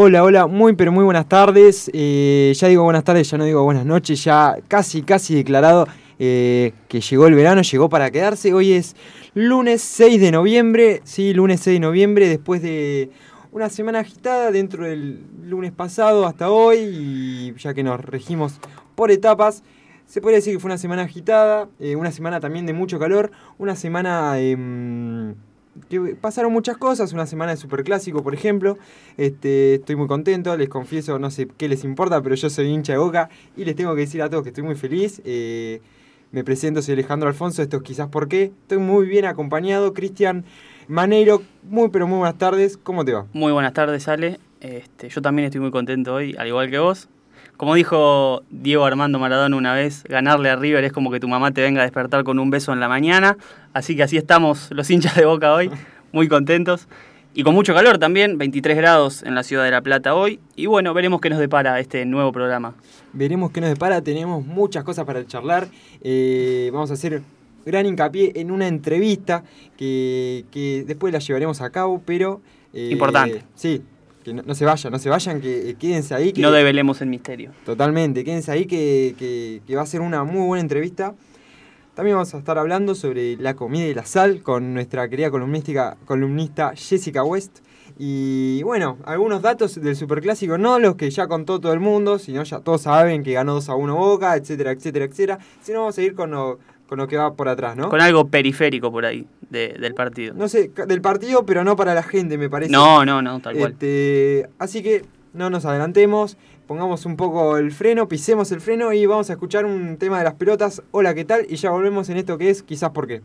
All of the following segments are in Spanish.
Hola, hola, muy pero muy buenas tardes. Ya digo buenas tardes, ya no digo buenas noches, ya casi declarado que llegó el verano, llegó para quedarse. Hoy es lunes 6 de noviembre, sí, lunes 6 de noviembre, después de una semana agitada dentro del lunes pasado hasta hoy, y ya que nos regimos por etapas, se podría decir que fue una semana agitada, una semana también de mucho calor, una semana que pasaron muchas cosas, una semana de Superclásico, por ejemplo. Estoy muy contento, les confieso, no sé qué les importa, pero yo soy hincha de Boca y les tengo que decir a todos que estoy muy feliz. Me presento, soy Alejandro Alfonso, esto es Quizás Por Qué. Estoy muy bien acompañado, Cristian Maneiro, muy pero muy buenas tardes, ¿cómo te va? Muy buenas tardes, Ale. Yo también estoy muy contento hoy, al igual que vos. Como dijo Diego Armando Maradona una vez, ganarle a River es como que tu mamá te venga a despertar con un beso en la mañana. Así que así estamos los hinchas de Boca hoy, muy contentos. Y con mucho calor también, 23 grados en la ciudad de La Plata hoy. Y bueno, veremos qué nos depara este nuevo programa. Veremos qué nos depara, tenemos muchas cosas para charlar. Vamos a hacer gran hincapié en una entrevista que después la llevaremos a cabo, pero... Importante. Sí, que no se vayan, que quédense ahí. Que, no develemos el misterio. Totalmente, quédense ahí que va a ser una muy buena entrevista. También vamos a estar hablando sobre la comida y la sal con nuestra querida columnista Jessica West. Y bueno, algunos datos del Superclásico, no los que ya contó todo el mundo, sino ya todos saben que ganó 2-1 Boca, etcétera, etcétera, etcétera. Sino vamos a ir con lo que va por atrás, ¿no? Con algo periférico por ahí del partido. No sé, del partido, pero no para la gente, me parece. No, tal cual. Así que no nos adelantemos, pongamos un poco el freno, pisemos el freno y vamos a escuchar un tema de las pelotas. Hola, ¿qué tal? Y ya volvemos en esto que es Quizás Por Qué.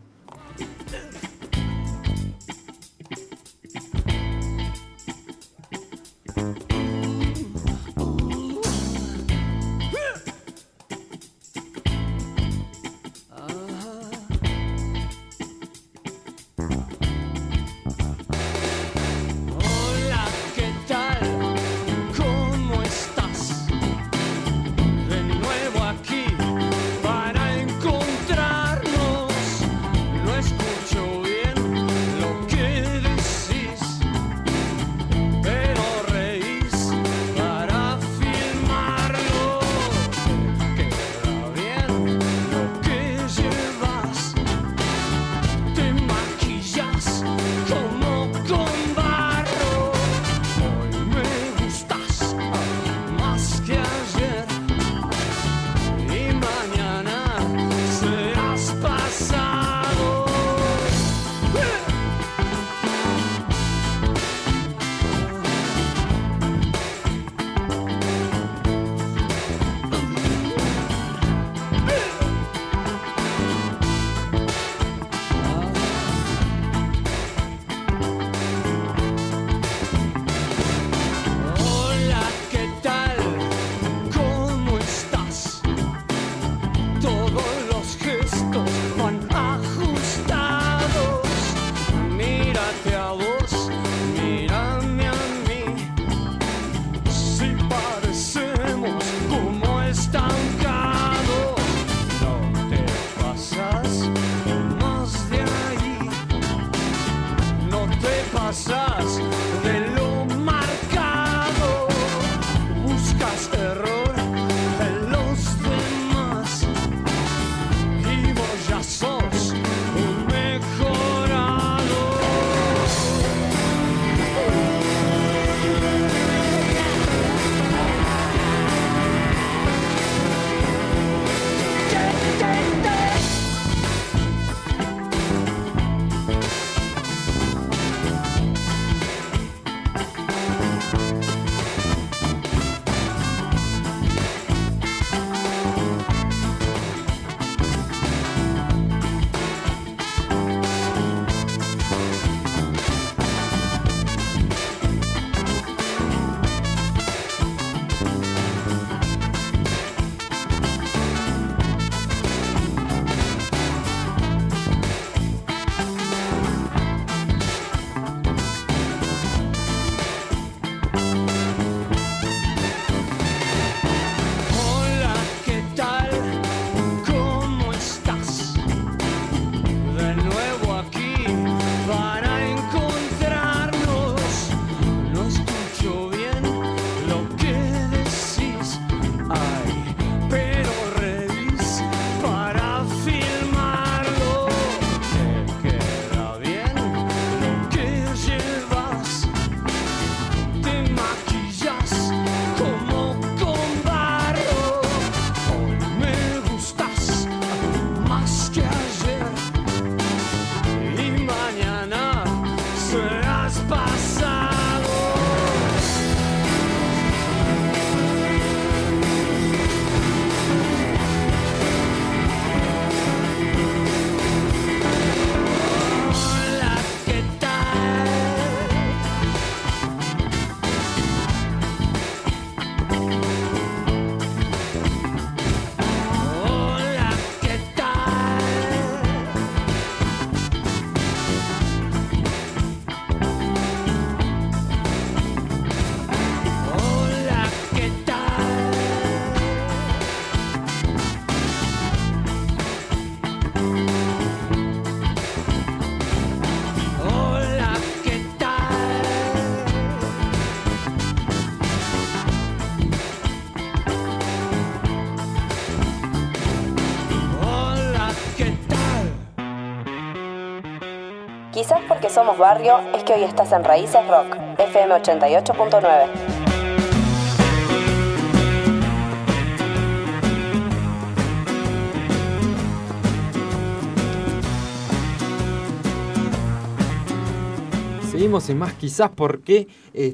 Quizás porque somos barrio es que hoy estás en Raíces Rock, FM 88.9. Seguimos en más quizás porque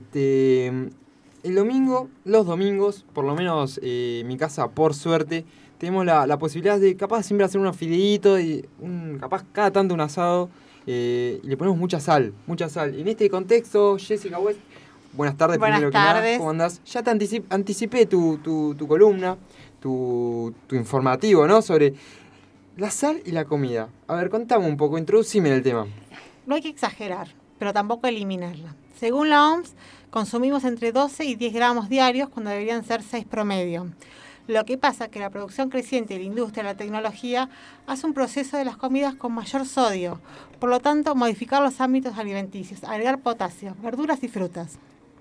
el domingo, los domingos, por lo menos en mi casa, por suerte, tenemos la posibilidad de capaz siempre hacer unos fideitos y capaz cada tanto un asado y le ponemos mucha sal. En este contexto, Jessica West, buenas tardes. Buenas primero tardes. que nada, ¿cómo andás? Ya te anticipé tu columna, tu informativo, ¿no? Sobre la sal y la comida. A ver, contame un poco, introducime en el tema. No hay que exagerar, pero tampoco eliminarla. Según la OMS, consumimos entre 12 y 10 gramos diarios cuando deberían ser 6 promedio. Lo que pasa es que la producción creciente de la industria de la tecnología hace un proceso de las comidas con mayor sodio. Por lo tanto, modificar los ámbitos alimenticios, agregar potasio, verduras y frutas.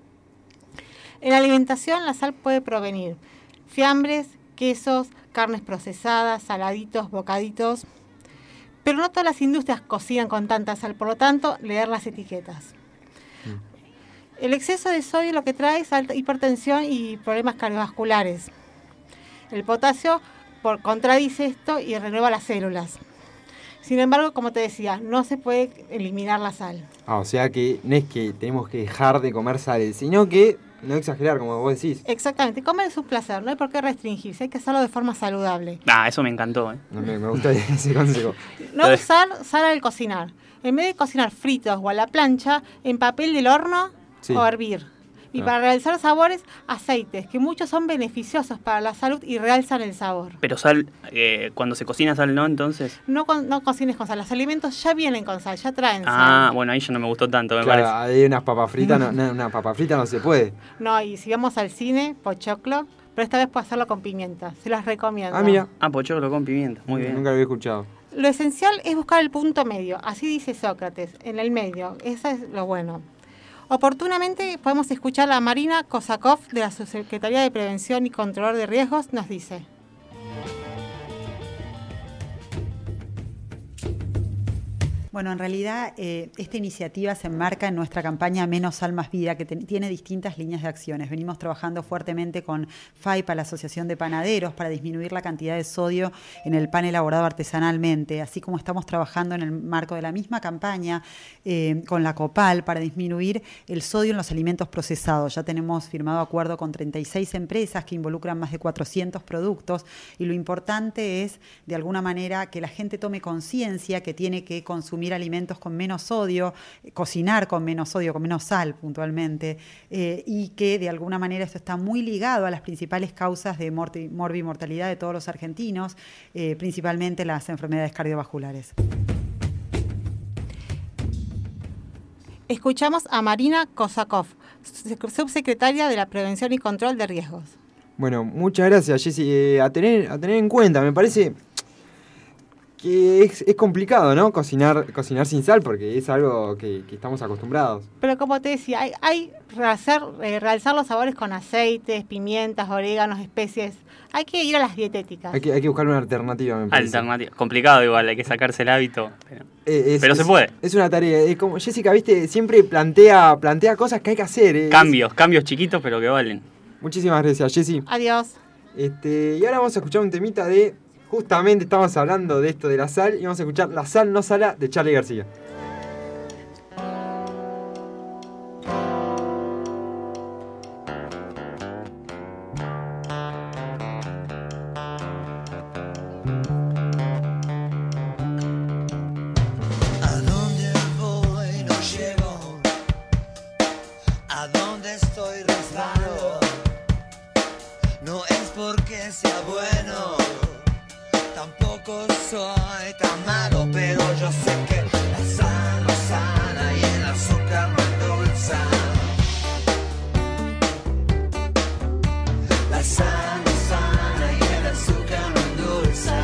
En la alimentación, la sal puede provenir fiambres, quesos, carnes procesadas, saladitos, bocaditos. Pero no todas las industrias cocinan con tanta sal, por lo tanto, leer las etiquetas. El exceso de sodio lo que trae es alta hipertensión y problemas cardiovasculares. El potasio contradice esto y renueva las células. Sin embargo, como te decía, no se puede eliminar la sal. O sea que no es que tenemos que dejar de comer sal, sino que no exagerar, como vos decís. Exactamente, comer es un placer, no hay por qué restringirse, hay que hacerlo de forma saludable. Eso me encantó. Me gusta ese consejo. No usar sal al cocinar. En vez de cocinar fritos o a la plancha, en papel del horno o hervir. Y para realizar sabores, aceites, que muchos son beneficiosos para la salud y realzan el sabor. Pero sal, cuando se cocina sal, ¿no? Entonces... No cocines con sal, los alimentos ya vienen con sal, ya traen sal. Bueno, ahí ya no me gustó tanto, me claro, parece. Hay unas papas fritas, una papa frita no se puede. No, y si vamos al cine, pochoclo, pero esta vez puedo hacerlo con pimienta, se los recomiendo. Mira. Pochoclo con pimienta, muy bien. Nunca lo había escuchado. Lo esencial es buscar el punto medio, así dice Sócrates, en el medio, eso es lo bueno. Oportunamente podemos escuchar a Marina Kosakov de la Subsecretaría de Prevención y Control de Riesgos, nos dice. Bueno, en realidad esta iniciativa se enmarca en nuestra campaña Menos Sal Más Vida, que tiene distintas líneas de acciones. Venimos trabajando fuertemente con FAIPA, la Asociación de Panaderos, para disminuir la cantidad de sodio en el pan elaborado artesanalmente, así como estamos trabajando en el marco de la misma campaña con la COPAL para disminuir el sodio en los alimentos procesados. Ya tenemos firmado acuerdo con 36 empresas que involucran más de 400 productos y lo importante es, de alguna manera, que la gente tome conciencia que tiene que consumir alimentos con menos sodio, cocinar con menos sodio, con menos sal puntualmente, y que de alguna manera esto está muy ligado a las principales causas de morbimortalidad de todos los argentinos, principalmente las enfermedades cardiovasculares. Escuchamos a Marina Kosakov, subsecretaria de la Prevención y Control de Riesgos. Bueno, muchas gracias, Jessy. A tener en cuenta, me parece que es complicado, ¿no? Cocinar sin sal, porque es algo que estamos acostumbrados. Pero como te decía, hay realzar los sabores con aceites, pimientas, oréganos, especies. Hay que ir a las dietéticas. Hay que buscar una alternativa, me parece. Complicado igual, hay que sacarse el hábito. Pero se puede. Es una tarea. Es como Jessica, viste, siempre plantea cosas que hay que hacer. Cambios chiquitos, pero que valen. Muchísimas gracias, Jessy. Adiós. Y ahora vamos a escuchar un temita de... Justamente estamos hablando de esto de la sal y vamos a escuchar La Sal No Sala de Charly García. ¿A dónde voy? No llego. ¿A dónde estoy? Resbalo. No es porque sea bueno, tampoco soy tan malo, pero yo sé que la sal no sana y el azúcar no endulza. La sal no sana y el azúcar no endulza.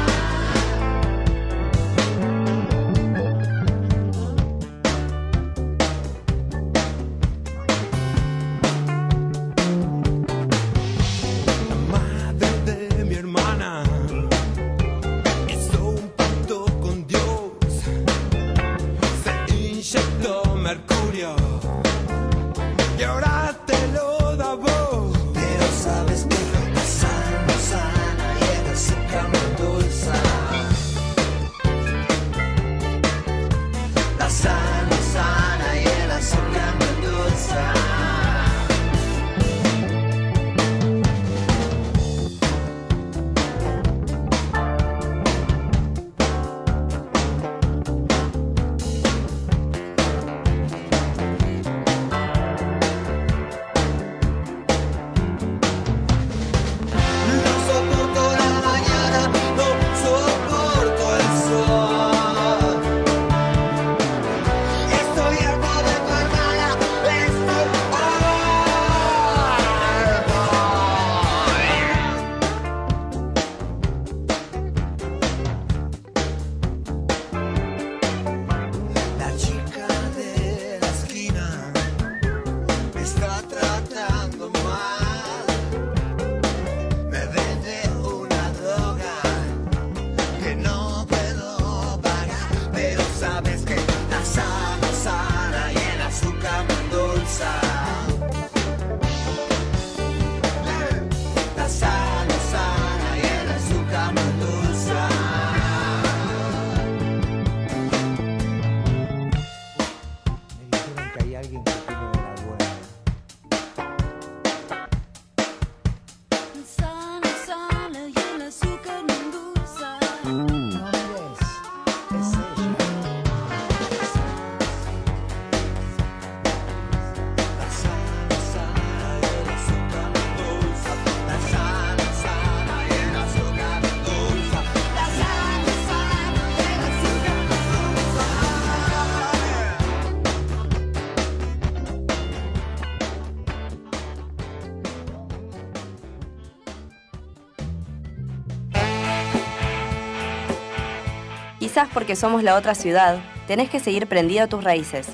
Quizás porque somos la otra ciudad, tenés que seguir prendido a tus raíces.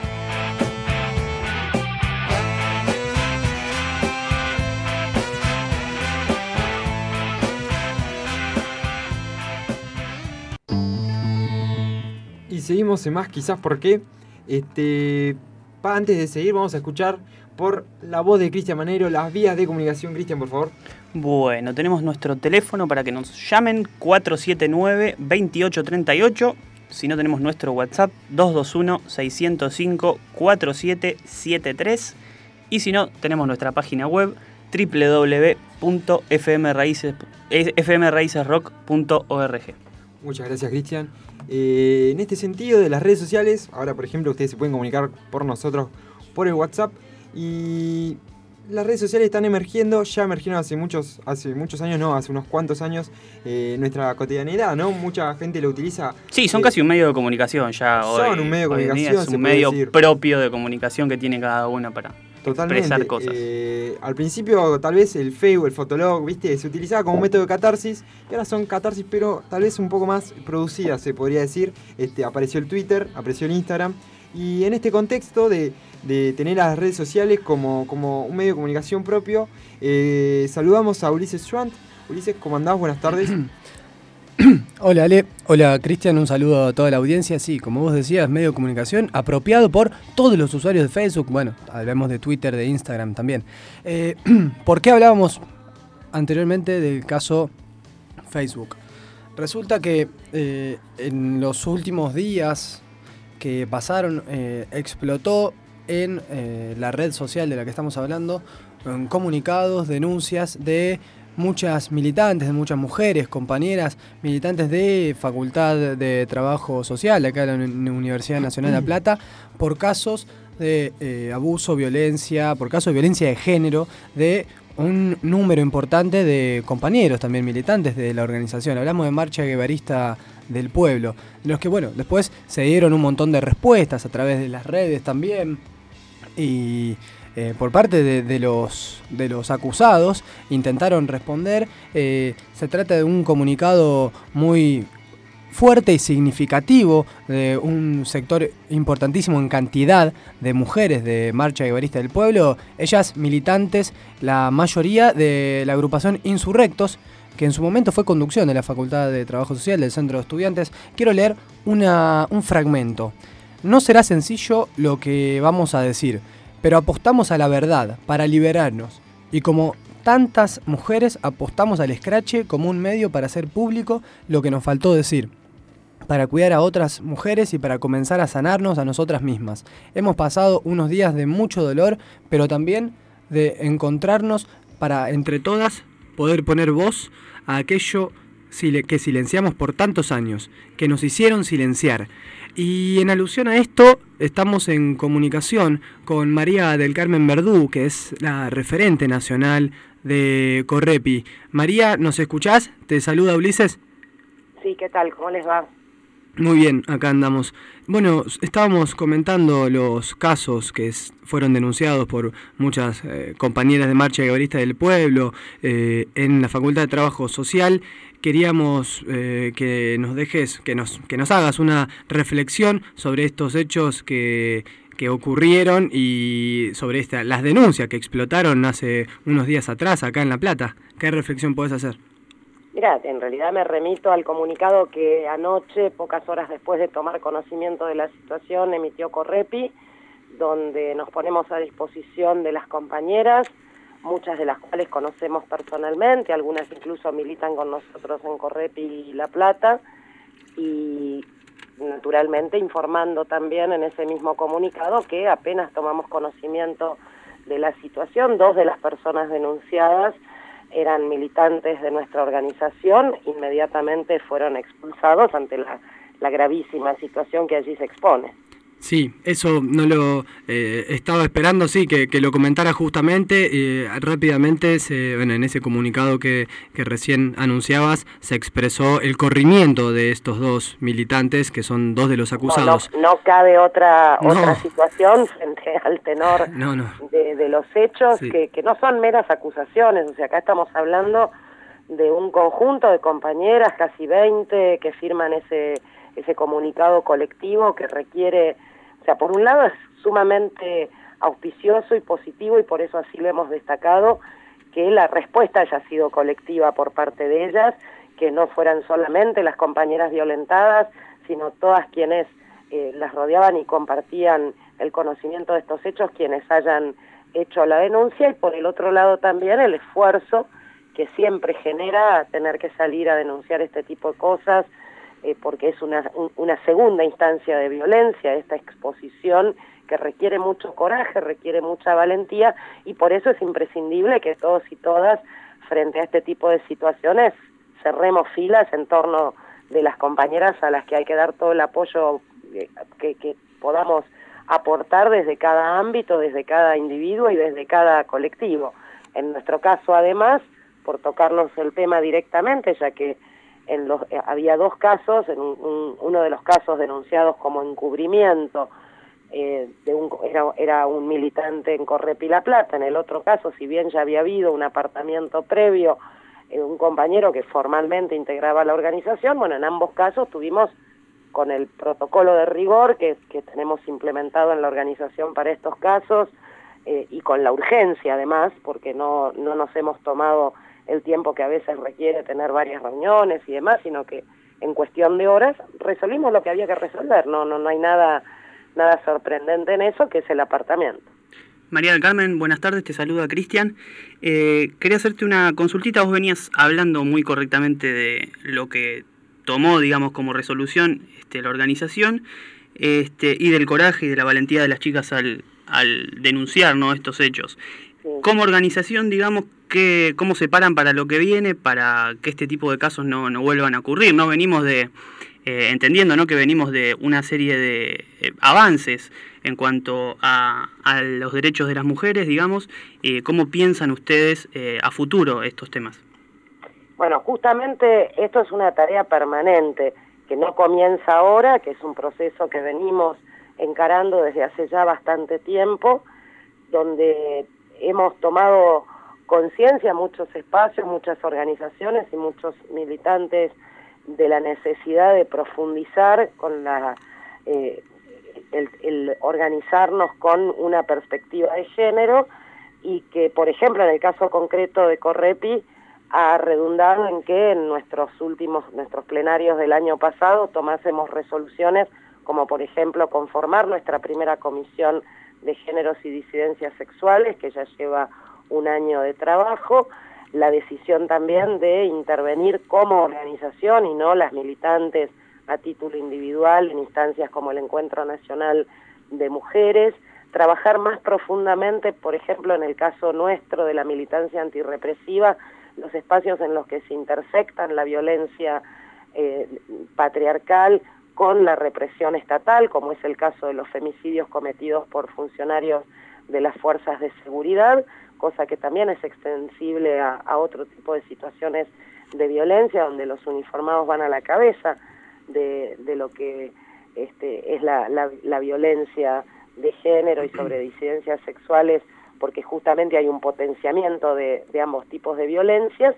Y seguimos en más, quizás porque antes de seguir vamos a escuchar por la voz de Cristian Maneiro las vías de comunicación. Cristian, por favor. Bueno, tenemos nuestro teléfono para que nos llamen, 479-2838. Si no, tenemos nuestro WhatsApp, 221-605-4773. Y si no, tenemos nuestra página web, www.fmraicesrock.org. Muchas gracias, Cristian. En este sentido de las redes sociales, ahora por ejemplo ustedes se pueden comunicar por nosotros por el WhatsApp, y las redes sociales están emergiendo, ya emergieron hace muchos años, no, hace unos cuantos años, nuestra cotidianidad, ¿no? Mucha gente lo utiliza. Sí, son casi un medio de comunicación ya hoy. Son un medio de comunicación, es un medio propio de comunicación que tiene cada una para expresar cosas. Al principio tal vez el Facebook, el Fotolog, ¿viste? Se utilizaba como método de catarsis, y ahora son catarsis pero tal vez un poco más producidas, se podría decir. Apareció el Twitter, apareció el Instagram, y en este contexto de tener las redes sociales como un medio de comunicación propio, saludamos a Ulises Schwant. Ulises, ¿cómo andás? Buenas tardes. Hola Ale, hola Cristian, un saludo a toda la audiencia. Sí, como vos decías, medio de comunicación apropiado por todos los usuarios de Facebook. Bueno, hablamos de Twitter, de Instagram también. ¿Por qué hablábamos anteriormente del caso Facebook? Resulta que en los últimos días que pasaron, explotó en la red social de la que estamos hablando, en comunicados, denuncias de muchas militantes, de muchas mujeres, compañeras, militantes de Facultad de Trabajo Social, de acá de la Universidad Nacional de La Plata, por casos de abuso, violencia, por casos de violencia de género, de un número importante de compañeros también militantes de la organización. Hablamos de Marcha Guevarista del Pueblo, de los que, bueno, después se dieron un montón de respuestas a través de las redes también, y por parte de los acusados intentaron responder. Se trata de un comunicado muy fuerte y significativo de un sector importantísimo en cantidad de mujeres de Marcha Guevarista del Pueblo, ellas militantes, la mayoría de la agrupación Insurrectos, que en su momento fue conducción de la Facultad de Trabajo Social del Centro de Estudiantes. Quiero leer un fragmento. No será sencillo lo que vamos a decir, pero apostamos a la verdad para liberarnos, y como tantas mujeres apostamos al escrache como un medio para hacer público lo que nos faltó decir, para cuidar a otras mujeres y para comenzar a sanarnos a nosotras mismas. Hemos pasado unos días de mucho dolor, pero también de encontrarnos para entre todas poder poner voz a aquello que silenciamos por tantos años, que nos hicieron silenciar. Y en alusión a esto, estamos en comunicación con María del Carmen Verdú, que es la referente nacional de Correpi. María, ¿nos escuchás? Te saluda Ulises. Sí, ¿qué tal? ¿Cómo les va? Muy bien, acá andamos. Bueno, estábamos comentando los casos que fueron denunciados por muchas compañeras de Marcha Guevarista del Pueblo en la Facultad de Trabajo Social. Queríamos que nos dejes, que nos hagas una reflexión sobre estos hechos que ocurrieron y sobre las denuncias que explotaron hace unos días atrás acá en La Plata. ¿Qué reflexión podés hacer? Mirá, en realidad me remito al comunicado que anoche, pocas horas después de tomar conocimiento de la situación, emitió Correpi, donde nos ponemos a disposición de las compañeras, muchas de las cuales conocemos personalmente, algunas incluso militan con nosotros en Correpi y La Plata, y naturalmente informando también en ese mismo comunicado que apenas tomamos conocimiento de la situación, 2 de las personas denunciadas eran militantes de nuestra organización, inmediatamente fueron expulsados ante la gravísima situación que allí se expone. Sí, eso no lo estaba esperando, sí, que lo comentara justamente. Rápidamente, en ese comunicado que recién anunciabas, se expresó el corrimiento de estos 2 militantes, que son 2 de los acusados. No cabe otra situación frente al tenor de los hechos, sí. que no son meras acusaciones. O sea, acá estamos hablando de un conjunto de compañeras, casi 20, que firman ese comunicado colectivo que requiere, o sea, por un lado es sumamente auspicioso y positivo, y por eso así lo hemos destacado, que la respuesta haya sido colectiva por parte de ellas, que no fueran solamente las compañeras violentadas, sino todas quienes las rodeaban y compartían el conocimiento de estos hechos, quienes hayan hecho la denuncia, y por el otro lado también el esfuerzo que siempre genera tener que salir a denunciar este tipo de cosas, porque es una segunda instancia de violencia, esta exposición que requiere mucho coraje, requiere mucha valentía, y por eso es imprescindible que todos y todas, frente a este tipo de situaciones, cerremos filas en torno de las compañeras a las que hay que dar todo el apoyo que podamos aportar desde cada ámbito, desde cada individuo y desde cada colectivo. En nuestro caso, además, por tocarnos el tema directamente, ya que había dos casos, uno de los casos denunciados como encubrimiento, era un militante en Correpi La Plata. En el otro caso, si bien ya había habido un apartamiento previo, un compañero que formalmente integraba la organización, bueno, en ambos casos tuvimos, con el protocolo de rigor que tenemos implementado en la organización para estos casos, y con la urgencia además, porque no nos hemos tomado el tiempo que a veces requiere tener varias reuniones y demás, sino que en cuestión de horas resolvimos lo que había que resolver. No hay nada sorprendente en eso, que es el apartamento. María del Carmen, buenas tardes, te saluda Cristian. Quería hacerte una consultita. Vos venías hablando muy correctamente de lo que tomó, digamos, como resolución la organización, y del coraje y de la valentía de las chicas al denunciar, ¿no?, estos hechos. Sí. Como organización, digamos, ¿cómo se paran para lo que viene, para que este tipo de casos no vuelvan a ocurrir? ¿No? Venimos entendiendo, ¿no?, que venimos de una serie de avances en cuanto a los derechos de las mujeres, digamos. ¿Cómo piensan ustedes a futuro estos temas? Bueno, justamente esto es una tarea permanente, que no comienza ahora, que es un proceso que venimos encarando desde hace ya bastante tiempo, donde hemos tomado conciencia, muchos espacios, muchas organizaciones y muchos militantes, de la necesidad de profundizar con el organizarnos con una perspectiva de género, y que, por ejemplo, en el caso concreto de Correpi, ha redundado en que en nuestros plenarios del año pasado tomásemos resoluciones como, por ejemplo, conformar nuestra primera comisión de géneros y disidencias sexuales, que ya lleva un año de trabajo, la decisión también de intervenir como organización y no las militantes a título individual en instancias como el Encuentro Nacional de Mujeres, trabajar más profundamente, por ejemplo, en el caso nuestro de la militancia antirrepresiva, los espacios en los que se intersectan la violencia patriarcal con la represión estatal, como es el caso de los femicidios cometidos por funcionarios de las fuerzas de seguridad, cosa que también es extensible a otro tipo de situaciones de violencia, donde los uniformados van a la cabeza de lo que es la violencia de género y sobre disidencias sexuales, porque justamente hay un potenciamiento de ambos tipos de violencias,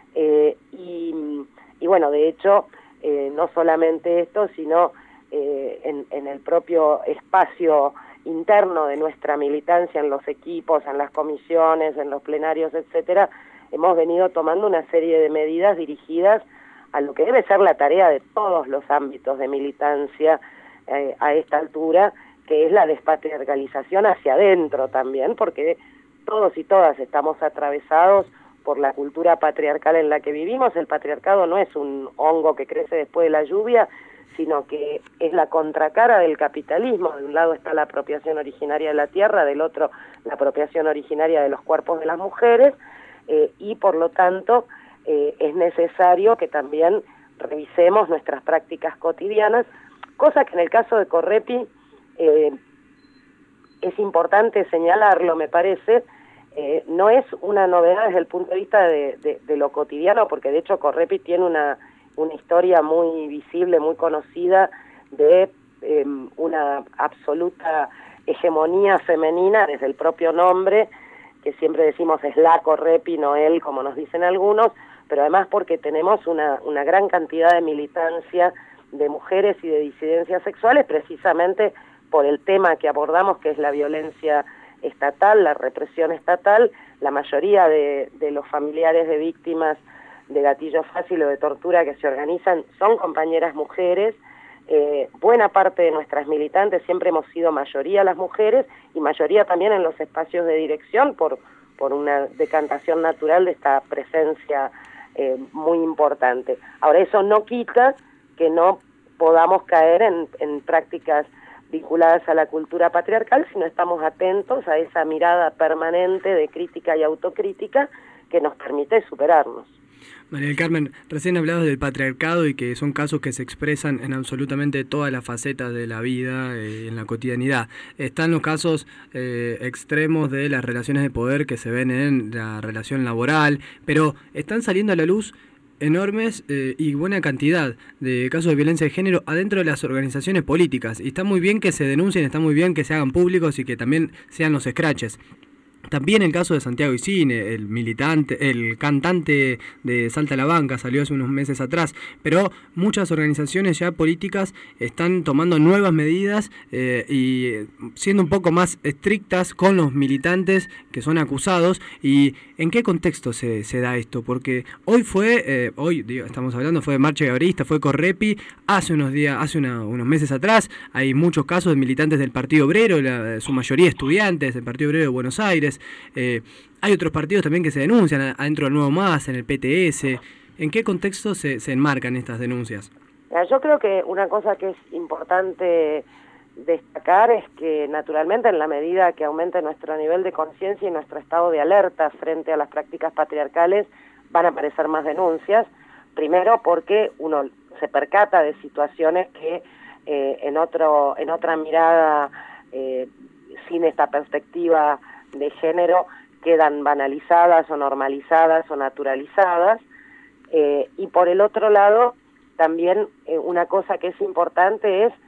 y bueno, de hecho, no solamente esto, sino en el propio espacio interno de nuestra militancia, en los equipos, en las comisiones, en los plenarios, etcétera, hemos venido tomando una serie de medidas dirigidas a lo que debe ser la tarea de todos los ámbitos de militancia a esta altura, que es la despatriarcalización hacia adentro también, porque todos y todas estamos atravesados por la cultura patriarcal en la que vivimos. El patriarcado no es un hongo que crece después de la lluvia, sino que es la contracara del capitalismo. De un lado está la apropiación originaria de la tierra, del otro la apropiación originaria de los cuerpos de las mujeres, y por lo tanto es necesario que también revisemos nuestras prácticas cotidianas, cosa que en el caso de Correpi es importante señalarlo, me parece. No es una novedad desde el punto de vista de lo cotidiano, porque de hecho Correpi tiene una historia muy visible, muy conocida, de una absoluta hegemonía femenina desde el propio nombre, que siempre decimos es la Correpi, no él, como nos dicen algunos, pero además porque tenemos una gran cantidad de militancia de mujeres y de disidencias sexuales, precisamente por el tema que abordamos, que es la violencia estatal, la represión estatal. La mayoría de los familiares de víctimas de gatillo fácil o de tortura que se organizan son compañeras mujeres. Buena parte de nuestras militantes siempre hemos sido mayoría las mujeres y mayoría también en los espacios de dirección por una decantación natural de esta presencia muy importante. Ahora, eso no quita que no podamos caer en prácticas vinculadas a la cultura patriarcal, sino estamos atentos a esa mirada permanente de crítica y autocrítica que nos permite superarnos. María del Carmen, recién hablabas del patriarcado y que son casos que se expresan en absolutamente todas las facetas de la vida, en la cotidianidad. Están los casos extremos de las relaciones de poder que se ven en la relación laboral, pero están saliendo a la luz enormes y buena cantidad de casos de violencia de género adentro de las organizaciones políticas. Y está muy bien que se denuncien, está muy bien que se hagan públicos y que también sean los escraches. También el caso de Santiago Isine, el cantante de Salta a la Banca, salió hace unos meses atrás, pero muchas organizaciones ya políticas están tomando nuevas medidas y siendo un poco más estrictas con los militantes que son acusados. ¿Y en qué contexto se da esto? Porque hoy estamos hablando, fue de Marcha Gabrista, fue Correpi, hace unos meses atrás, hay muchos casos de militantes del Partido Obrero, su mayoría estudiantes del Partido Obrero de Buenos Aires. Hay otros partidos también que se denuncian adentro del Nuevo MAS, en el PTS. ¿En qué contexto se enmarcan estas denuncias? Yo creo que una cosa que es importante destacar es que naturalmente en la medida que aumente nuestro nivel de conciencia y nuestro estado de alerta frente a las prácticas patriarcales van a aparecer más denuncias. Primero porque uno se percata de situaciones que en otra mirada sin esta perspectiva de género quedan banalizadas o normalizadas o naturalizadas, y por el otro lado también una cosa que es importante es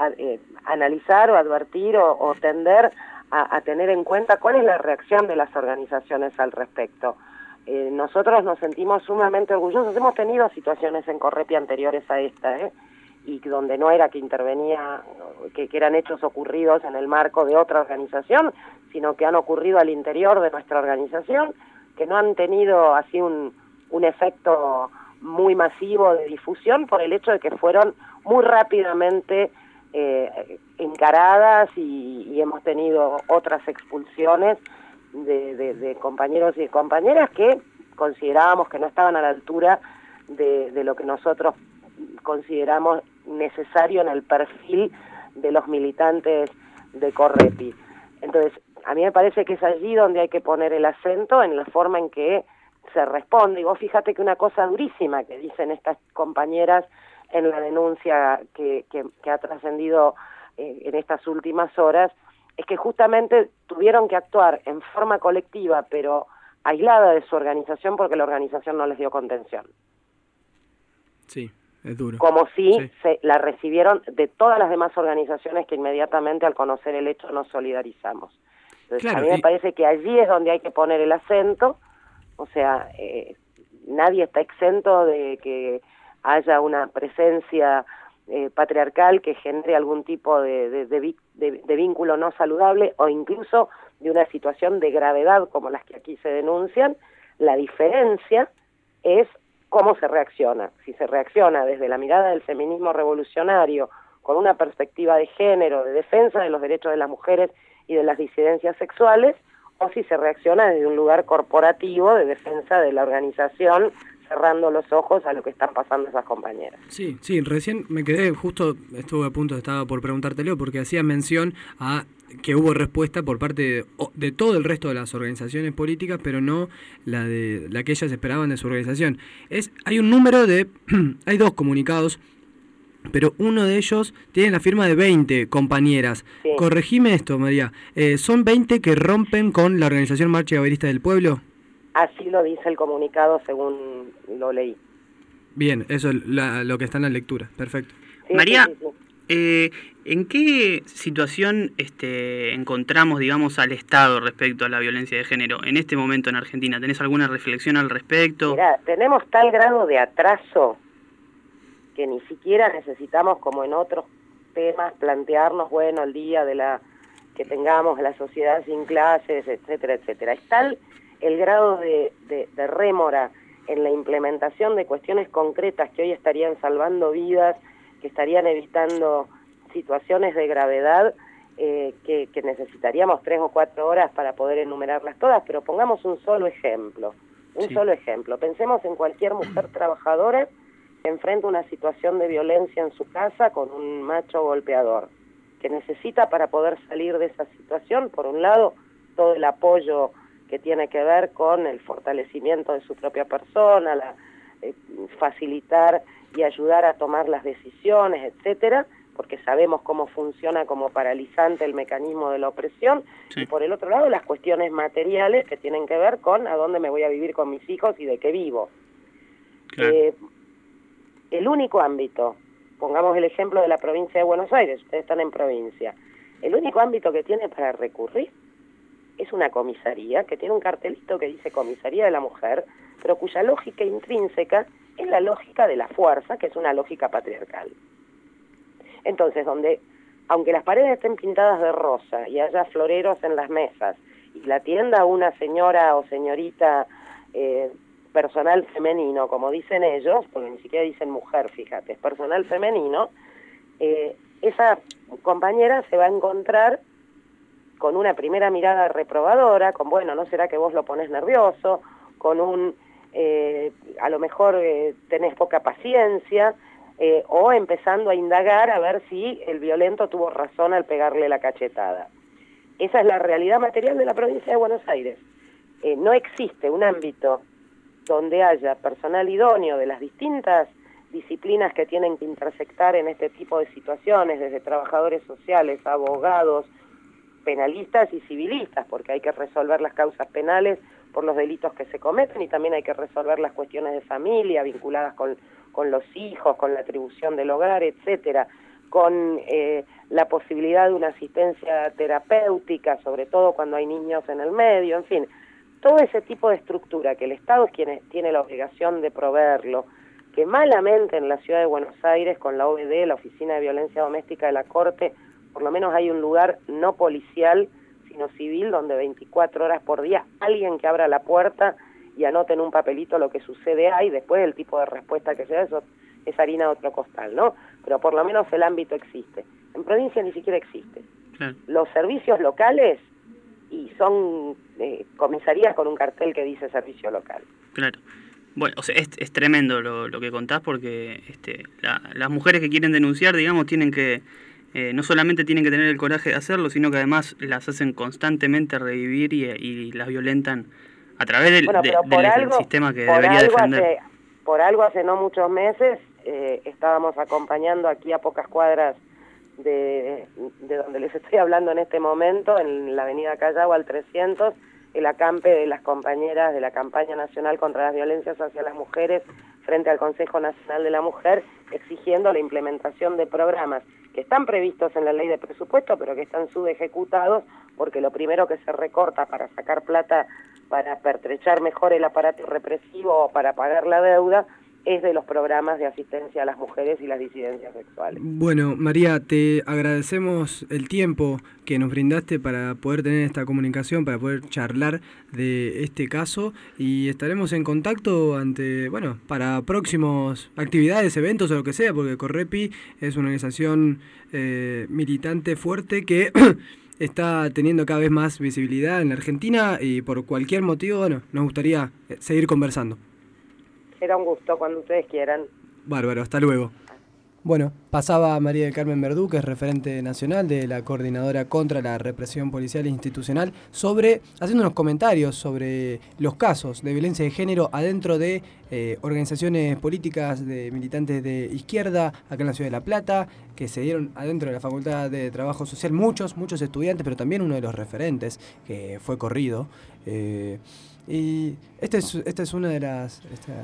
analizar o advertir o tender a tener en cuenta cuál es la reacción de las organizaciones al respecto. Nosotros nos sentimos sumamente orgullosos, hemos tenido situaciones en Correpi anteriores a esta, y donde no era que intervenía, que eran hechos ocurridos en el marco de otra organización, sino que han ocurrido al interior de nuestra organización, que no han tenido así un efecto muy masivo de difusión por el hecho de que fueron muy rápidamente encaradas y hemos tenido otras expulsiones de compañeros y de compañeras que considerábamos que no estaban a la altura de lo que nosotros consideramos necesario en el perfil de los militantes de Correpi. Entonces, a mí me parece que es allí donde hay que poner el acento en la forma en que se responde. Y vos fíjate que una cosa durísima que dicen estas compañeras en la denuncia que ha trascendido en estas últimas horas, es que justamente tuvieron que actuar en forma colectiva, pero aislada de su organización porque la organización no les dio contención. Sí. Es duro. Como si se la recibieron de todas las demás organizaciones que inmediatamente al conocer el hecho nos solidarizamos. Entonces, claro, a mí me parece que allí es donde hay que poner el acento, o sea, nadie está exento de que haya una presencia patriarcal que genere algún tipo de vínculo no saludable o incluso de una situación de gravedad como las que aquí se denuncian. La diferencia es cómo se reacciona. Si se reacciona desde la mirada del feminismo revolucionario, con una perspectiva de género, de defensa de los derechos de las mujeres y de las disidencias sexuales, o si se reacciona desde un lugar corporativo de defensa de la organización, cerrando los ojos a lo que están pasando esas compañeras. Sí, recién me quedé, justo estuve a punto, estaba por preguntártelo, porque hacía mención a que hubo respuesta por parte de todo el resto de las organizaciones políticas, pero no la que ellas esperaban de su organización. Hay un número de, hay 2 comunicados, pero uno de ellos tiene la firma de 20 compañeras. Sí. Corregime esto, María. ¿Son 20 que rompen con la organización Marcha Gabrista del Pueblo? Así lo dice el comunicado según lo leí. Bien, eso es lo que está en la lectura. Perfecto. Sí, María, ¿En qué situación encontramos, digamos, al Estado respecto a la violencia de género en este momento en Argentina? ¿Tenés alguna reflexión al respecto? Mirá, tenemos tal grado de atraso que ni siquiera necesitamos, como en otros temas, plantearnos, bueno, el día de que tengamos la sociedad sin clases, etcétera, etcétera. Es tal el grado de rémora en la implementación de cuestiones concretas que hoy estarían salvando vidas, que estarían evitando situaciones de gravedad, que necesitaríamos 3 o 4 horas para poder enumerarlas todas, pero pongamos un solo ejemplo. Solo ejemplo. Pensemos en cualquier mujer trabajadora que enfrenta una situación de violencia en su casa con un macho golpeador, que necesita para poder salir de esa situación, por un lado, todo el apoyo que tiene que ver con el fortalecimiento de su propia persona, facilitar y ayudar a tomar las decisiones, etcétera, porque sabemos cómo funciona como paralizante el mecanismo de la opresión, y por el otro lado las cuestiones materiales que tienen que ver con a dónde me voy a vivir con mis hijos y de qué vivo. Claro. El único ámbito, pongamos el ejemplo de la provincia de Buenos Aires, ustedes están en provincia, el único ámbito que tiene para recurrir es una comisaría que tiene un cartelito que dice Comisaría de la Mujer, pero cuya lógica intrínseca es la lógica de la fuerza, que es una lógica patriarcal. Entonces, donde, aunque las paredes estén pintadas de rosa y haya floreros en las mesas, y la atienda una señora o señorita personal femenino, como dicen ellos, porque ni siquiera dicen mujer, fíjate, es personal femenino, esa compañera se va a encontrar con una primera mirada reprobadora, con, bueno, ¿no será que vos lo ponés nervioso? Con a lo mejor tenés poca paciencia, o empezando a indagar a ver si el violento tuvo razón al pegarle la cachetada. Esa es la realidad material de la provincia de Buenos Aires. No existe un ámbito donde haya personal idóneo de las distintas disciplinas que tienen que intersectar en este tipo de situaciones, desde trabajadores sociales, abogados, penalistas y civilistas, porque hay que resolver las causas penales por los delitos que se cometen y también hay que resolver las cuestiones de familia vinculadas con los hijos, con la atribución del hogar, etcétera, con la posibilidad de una asistencia terapéutica, sobre todo cuando hay niños en el medio, en fin, todo ese tipo de estructura que el Estado es quien tiene la obligación de proveerlo, que malamente en la ciudad de Buenos Aires, con la OVD, la Oficina de Violencia Doméstica de la Corte, por lo menos hay un lugar no policial, sino civil, donde 24 horas por día alguien que abra la puerta y anote en un papelito lo que sucede ahí, después el tipo de respuesta que sea, eso es harina de otro costal, ¿no? Pero por lo menos el ámbito existe. En provincia ni siquiera existe. Claro. Los servicios locales, y son comisarías con un cartel que dice servicio local. Claro. Bueno, o sea, es tremendo lo que contás, porque las mujeres que quieren denunciar, digamos, tienen que no solamente tienen que tener el coraje de hacerlo, sino que además las hacen constantemente revivir y las violentan a través del sistema que debería defender. Por algo hace no muchos meses estábamos acompañando aquí a pocas cuadras de donde les estoy hablando en este momento, en la avenida Callao al 300, el acampe de las compañeras de la campaña nacional contra las violencias hacia las mujeres frente al Consejo Nacional de la Mujer, exigiendo la implementación de programas que están previstos en la ley de presupuesto, pero que están subejecutados, porque lo primero que se recorta para sacar plata para pertrechar mejor el aparato represivo o para pagar la deuda, es de los programas de asistencia a las mujeres y las disidencias sexuales. Bueno, María, te agradecemos el tiempo que nos brindaste para poder tener esta comunicación, para poder charlar de este caso, y estaremos en contacto para próximos actividades, eventos o lo que sea, porque Correpi es una organización militante fuerte que está teniendo cada vez más visibilidad en la Argentina, y por cualquier motivo, nos gustaría seguir conversando. Será un gusto cuando ustedes quieran. Bárbaro, hasta luego. Bueno, pasaba María del Carmen Verdú, que es referente nacional de la Coordinadora contra la Represión Policial e Institucional, haciendo unos comentarios sobre los casos de violencia de género adentro de organizaciones políticas de militantes de izquierda, acá en la Ciudad de La Plata, que se dieron adentro de la Facultad de Trabajo Social, muchos estudiantes, pero también uno de los referentes, que fue corrido. Y esta es una de las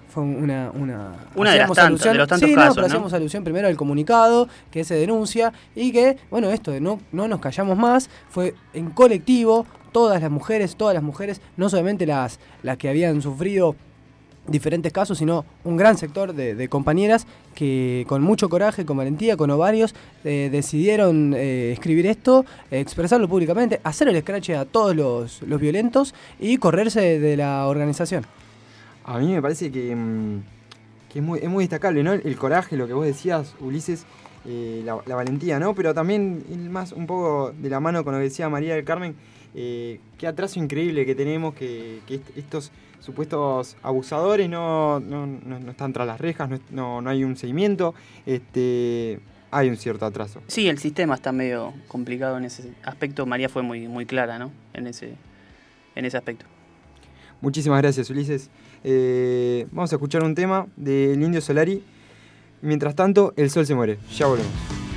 fue una de hacíamos las tantas, de los tantos casos, pero ¿no? hacíamos alusión primero al comunicado que se denuncia y que, bueno, esto de no nos callamos más, fue en colectivo, todas las mujeres, no solamente las que habían sufrido diferentes casos, sino un gran sector de compañeras que con mucho coraje, con valentía, con ovarios, decidieron escribir esto, expresarlo públicamente, hacer el escrache a todos los violentos y correrse de la organización. A mí me parece que es muy destacable, ¿no? El coraje, lo que vos decías, Ulises, la valentía, ¿no? Pero también más un poco de la mano con lo que decía María del Carmen, qué atraso increíble que tenemos, que estos supuestos abusadores no están tras las rejas, no hay un seguimiento, hay un cierto atraso. Sí, el sistema está medio complicado en ese aspecto. María fue muy clara, ¿no? En ese aspecto. Muchísimas gracias, Ulises. Vamos a escuchar un tema del Indio Solari. Mientras tanto, el sol se muere. Ya volvemos.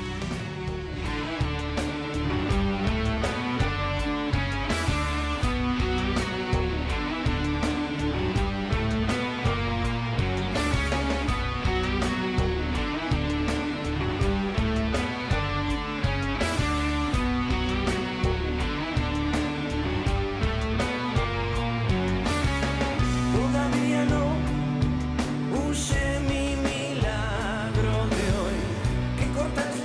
Todavía no huye mi milagro de hoy, que corta el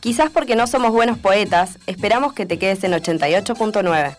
Quizás porque no somos buenos poetas, esperamos que te quedes en 88.9.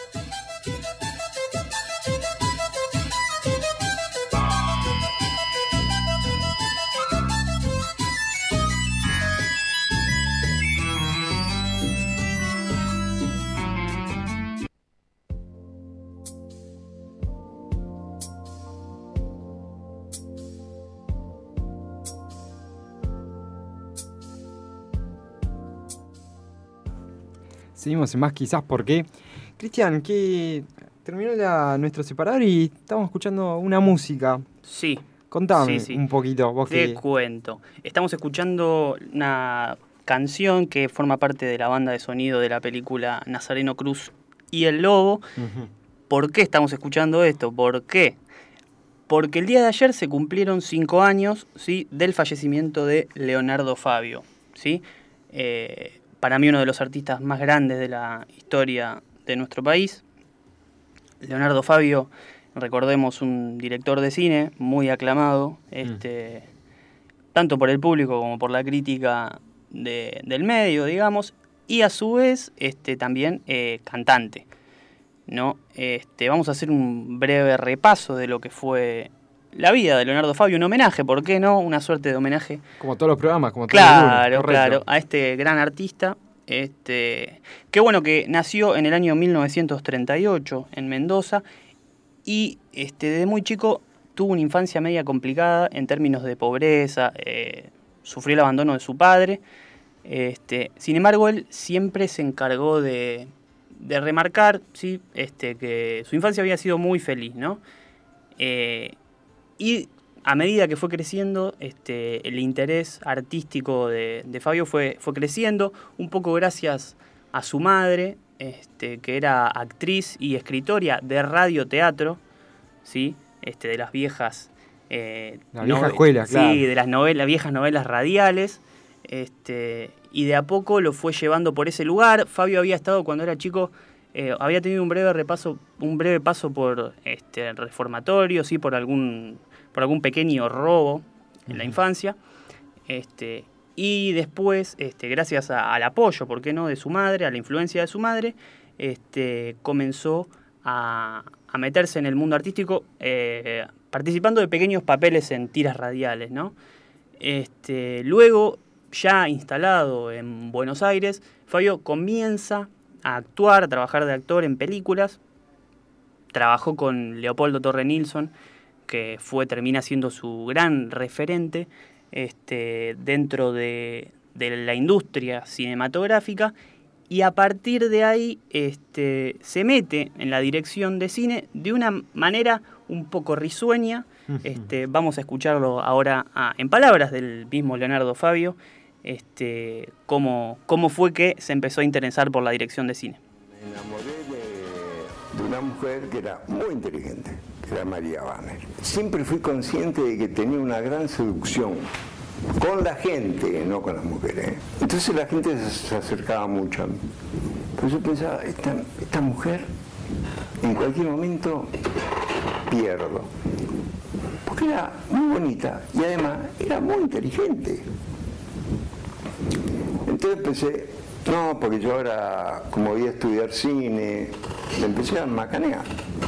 Seguimos en Más Quizás porque, Cristian, que terminó nuestro separador y estamos escuchando una música. Sí. Contame Sí. un poquito. Vos Te cuento. Estamos escuchando una canción que forma parte de la banda de sonido de la película Nazareno Cruz y el Lobo. Uh-huh. ¿Por qué estamos escuchando esto? ¿Por qué? Porque el día de ayer se cumplieron 5 años, ¿sí?, del fallecimiento de Leonardo Fabio, ¿sí? Para mí uno de los artistas más grandes de la historia de nuestro país. Leonardo Fabio, recordemos, un director de cine muy aclamado, tanto por el público como por la crítica del medio, digamos, y a su vez también cantante, ¿no? Vamos a hacer un breve repaso de lo que fue la vida de Leonardo Fabio, un homenaje, ¿por qué no? Una suerte de homenaje. Como todos los programas, como todos los lunes, Claro, a este gran artista. Qué bueno, que nació en el año 1938 en Mendoza y desde muy chico tuvo una infancia media complicada en términos de pobreza, sufrió el abandono de su padre. Sin embargo, él siempre se encargó de remarcar, ¿sí?, que su infancia había sido muy feliz, ¿no? Y a medida que fue creciendo, el interés artístico de Fabio fue creciendo, un poco gracias a su madre, que era actriz y escritora de radioteatro, ¿sí?, de las viejas... la vieja escuela, claro. Sí, de las viejas novelas radiales, y de a poco lo fue llevando por ese lugar. Fabio había estado, cuando era chico, había tenido un breve paso por el reformatorio, sí, por algún pequeño robo en la infancia, y después, gracias al apoyo, ¿por qué no?, de su madre, a la influencia de su madre, comenzó a meterse en el mundo artístico, participando de pequeños papeles en tiras radiales, ¿no? Luego, ya instalado en Buenos Aires, Fabio comienza a actuar, a trabajar de actor en películas. Trabajó con Leopoldo Torre Nilsson, que termina siendo su gran referente dentro de la industria cinematográfica, y a partir de ahí se mete en la dirección de cine de una manera un poco risueña. Vamos a escucharlo ahora en palabras del mismo Leonardo Fabio, cómo fue que se empezó a interesar por la dirección de cine. Me enamoré de una mujer que era muy inteligente, que era María Banner. Siempre fui consciente de que tenía una gran seducción con la gente, no con las mujeres. Entonces la gente se acercaba mucho a mí. Pero yo pensaba, esta mujer en cualquier momento pierdo. Porque era muy bonita y además era muy inteligente. Entonces pensé, no, porque yo ahora, como voy a estudiar cine, le empecé a macanear.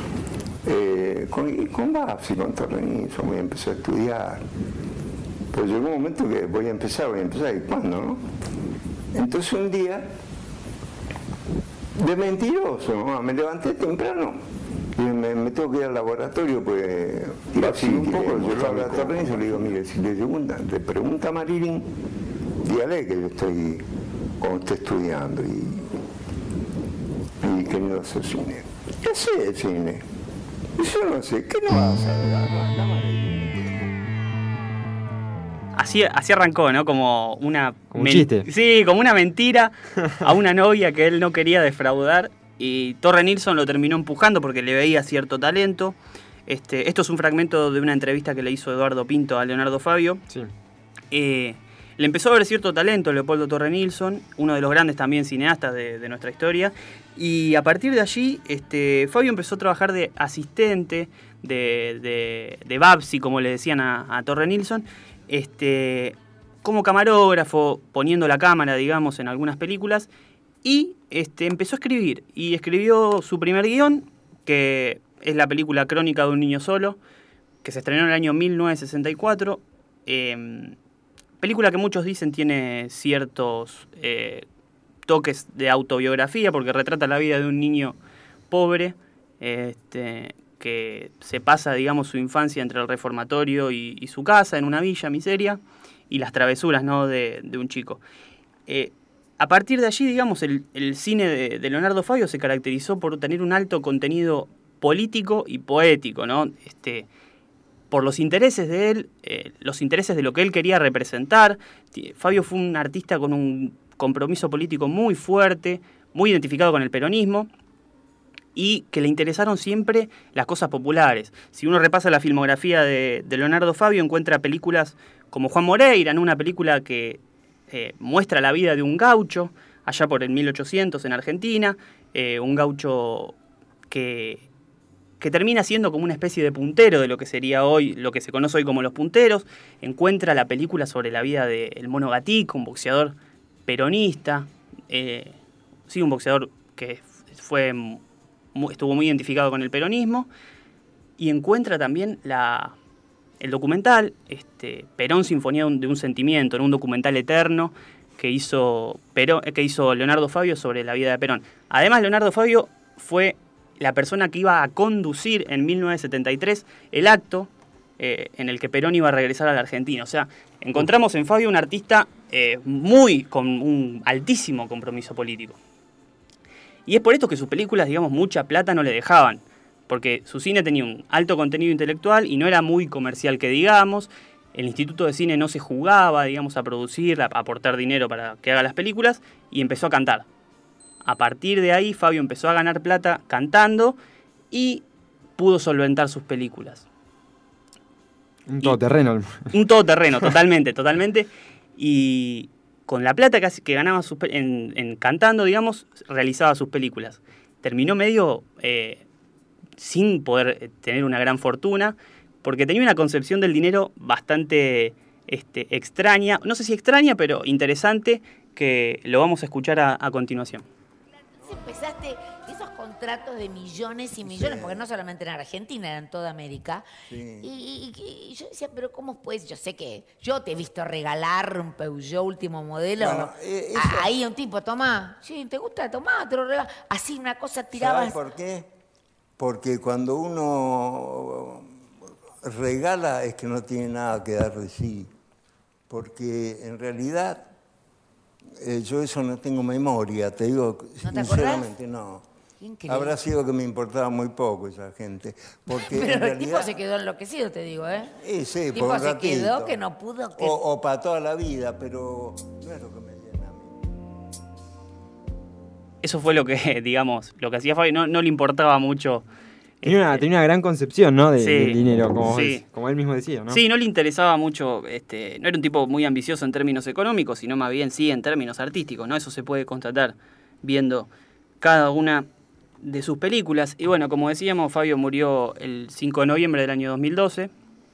Con Babs y con Torre Nilsson voy a empezar a estudiar. Pero llegó un momento que voy a empezar, ¿y cuándo, no? Entonces un día, de mentiroso, me levanté temprano y me tengo que ir al laboratorio, pues un poco, yo lo hablé a Torre Nilsson, le digo, mire, si le pregunta a Marilyn, dígale que yo estoy, como esté estudiando y queriendo hacer cine. ¿Qué sé de cine? Yo no sé, ¿qué no vas a saber? Así arrancó, ¿no? Como un chiste. Sí, como una mentira a una novia que él no quería defraudar. Y Torre Nilsson lo terminó empujando porque le veía cierto talento. Esto es un fragmento de una entrevista que le hizo Eduardo Pinto a Leonardo Fabio. Sí. Le empezó a ver cierto talento Leopoldo Torre Nilsson, uno de los grandes también cineastas de nuestra historia. Y a partir de allí, Fabio empezó a trabajar de asistente de Babsi, como le decían a Torre Nilsson, como camarógrafo, poniendo la cámara, digamos, en algunas películas, y empezó a escribir, y escribió su primer guión, que es la película Crónica de un niño solo, que se estrenó en el año 1964, película que muchos dicen tiene ciertos toques de autobiografía, porque retrata la vida de un niño pobre, que se pasa, digamos, su infancia entre el reformatorio y su casa, en una villa miseria, y las travesuras, ¿no?, de un chico. A partir de allí, digamos, el cine de Leonardo Fabio se caracterizó por tener un alto contenido político y poético, ¿no? Por los intereses de él, los intereses de lo que él quería representar. Fabio fue un artista con un compromiso político muy fuerte, muy identificado con el peronismo, y que le interesaron siempre las cosas populares. Si uno repasa la filmografía de Leonardo Fabio, encuentra películas como Juan Moreira, ¿no?, una película que muestra la vida de un gaucho, allá por el 1800 en Argentina, un gaucho que termina siendo como una especie de puntero de lo que sería hoy, lo que se conoce hoy como los punteros. Encuentra la película sobre la vida de El Mono Gatica, un boxeador peronista, un boxeador que estuvo muy identificado con el peronismo, y encuentra también el documental Perón, Sinfonía de un Sentimiento, en un documental eterno que hizo Leonardo Fabio sobre la vida de Perón. Además, Leonardo Fabio fue la persona que iba a conducir en 1973 el acto en el que Perón iba a regresar a la Argentina. O sea, encontramos en Fabio un artista con un altísimo compromiso político. Y es por esto que sus películas, digamos, mucha plata no le dejaban, porque su cine tenía un alto contenido intelectual y no era muy comercial, que digamos. El Instituto de Cine no se jugaba, digamos, a producir, a aportar dinero para que haga las películas, y empezó a cantar. A partir de ahí, Fabio empezó a ganar plata cantando y pudo solventar sus películas. Un todoterreno. Un todoterreno, totalmente. Y con la plata que ganaba en cantando, digamos, realizaba sus películas. Terminó medio sin poder tener una gran fortuna, porque tenía una concepción del dinero bastante extraña, no sé si extraña, pero interesante, que lo vamos a escuchar a continuación. Empezaste esos contratos de millones y millones, sí, porque no solamente en Argentina, era en toda América. Sí. Y yo decía, pero ¿cómo puedes? Yo sé que yo te he visto regalar un Peugeot último modelo. Bueno, ahí un tipo, tomá, sí, ¿te gusta? Tomá, te lo regalo. Así una cosa tirabas. ¿Sabes por qué? Porque cuando uno regala es que no tiene nada que dar de sí. Porque en realidad yo eso no tengo memoria, te digo, ¿no te sinceramente no. Habrá sido que me importaba muy poco esa gente. Porque pero en realidad, el tipo se quedó enloquecido, te digo, ¿eh? Sí, el tipo por un se ratito. quedó que no pudo. O para toda la vida, pero no es lo que me llena a mí. Eso fue lo que, digamos, lo que hacía Fabio, no le importaba mucho. Tenía una gran concepción, ¿no?, del dinero, como él mismo decía, ¿no? Sí, no le interesaba mucho, no era un tipo muy ambicioso en términos económicos, sino más bien sí en términos artísticos, ¿no? Eso se puede constatar viendo cada una de sus películas. Y bueno, como decíamos, Fabio murió el 5 de noviembre del año 2012,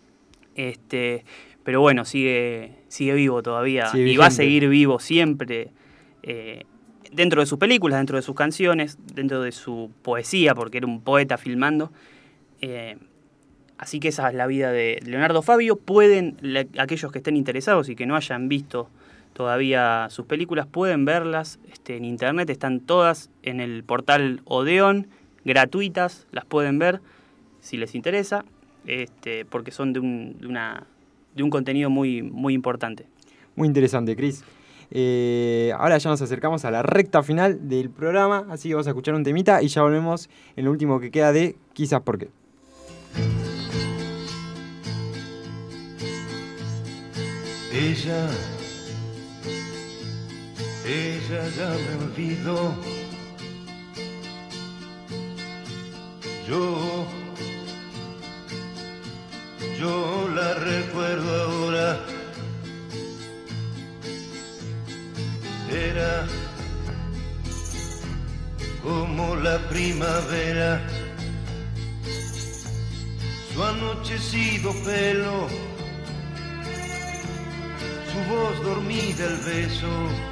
pero bueno, sigue vivo todavía, y va a seguir vivo siempre, dentro de sus películas, dentro de sus canciones, dentro de su poesía, porque era un poeta filmando. Así que esa es la vida de Leonardo Fabio. Aquellos que estén interesados y que no hayan visto todavía sus películas, pueden verlas en internet, están todas en el portal Odeón, gratuitas, las pueden ver si les interesa, porque son de un contenido muy, muy importante. Muy interesante, Cris. Ahora ya nos acercamos a la recta final del programa, así que vamos a escuchar un temita y ya volvemos en lo último que queda de Quizás por qué. Ella ya me olvidó. Yo la recuerdo ahora. Era como la primavera, su anochecido pelo, su voz dormida el beso,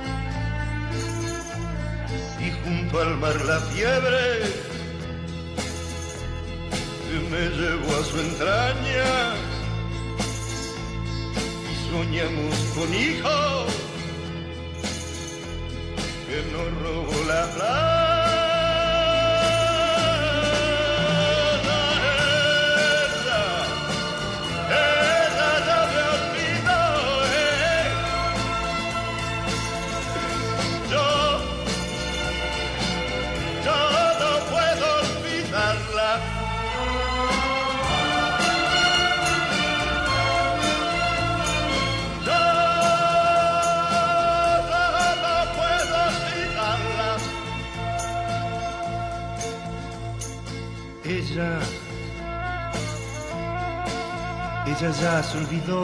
y junto al mar la fiebre que me llevó a su entraña, y soñamos con hijos que nos robó la playa. Ella ya se olvidó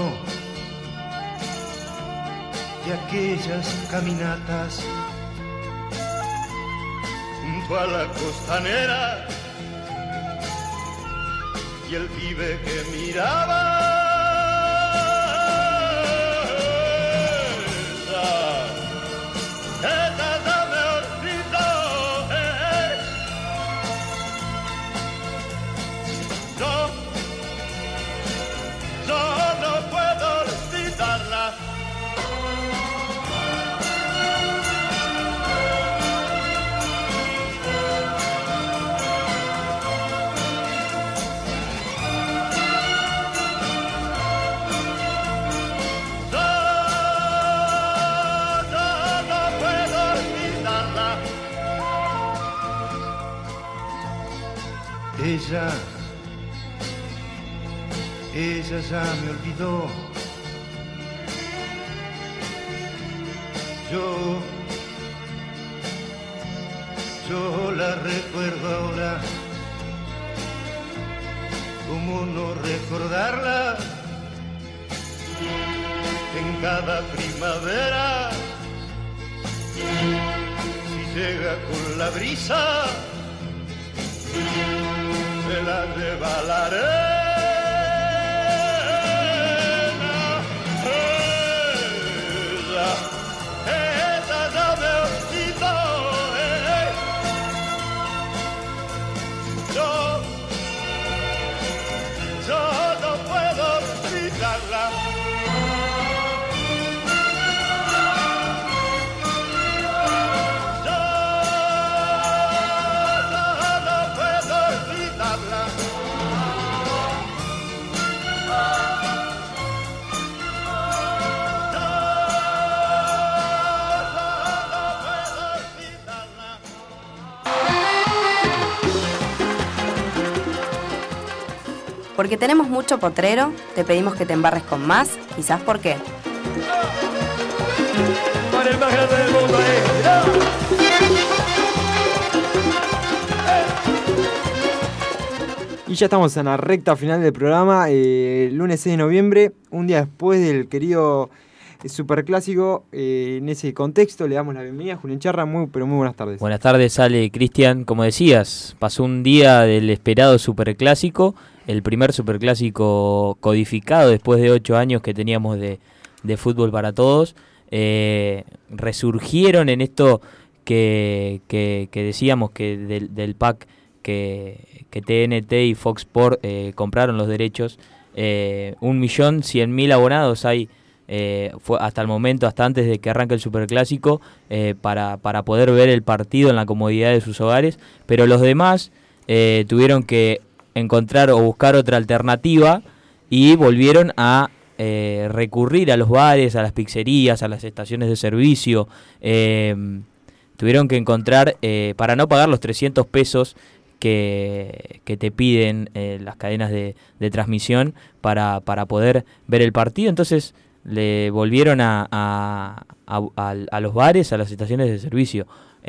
de aquellas caminatas junto a la costanera y el pibe que miraba. Ella ya me olvidó. Yo no puedo olvidarla. Ella ya me olvidó. Yo la recuerdo ahora. ¿Cómo no recordarla? En cada primavera, si llega con la brisa, se la lleva la arena. Ella ya me olvidó. Yo no puedo olvidarla. Porque tenemos mucho potrero, te pedimos que te embarres con más, quizás por qué. Para el más grande del mundo, Y ya estamos en la recta final del programa, lunes 6 de noviembre, un día después del querido Superclásico. En ese contexto le damos la bienvenida a Julián Charra, muy buenas tardes. Buenas tardes, Ale, Cristian. Como decías, pasó un día del esperado Superclásico, el primer Superclásico codificado después de 8 años que teníamos de fútbol para todos. Resurgieron en esto que decíamos que del pack que TNT y Fox Sports compraron los derechos. 1.100.000 abonados hay fue hasta el momento, hasta antes de que arranque el Superclásico, para poder ver el partido en la comodidad de sus hogares, pero los demás tuvieron que encontrar o buscar otra alternativa y volvieron a recurrir a los bares, a las pizzerías, a las estaciones de servicio. Tuvieron que encontrar, para no pagar los 300 pesos que te piden las cadenas de transmisión para poder ver el partido. Entonces le volvieron a los bares, a las estaciones de servicio.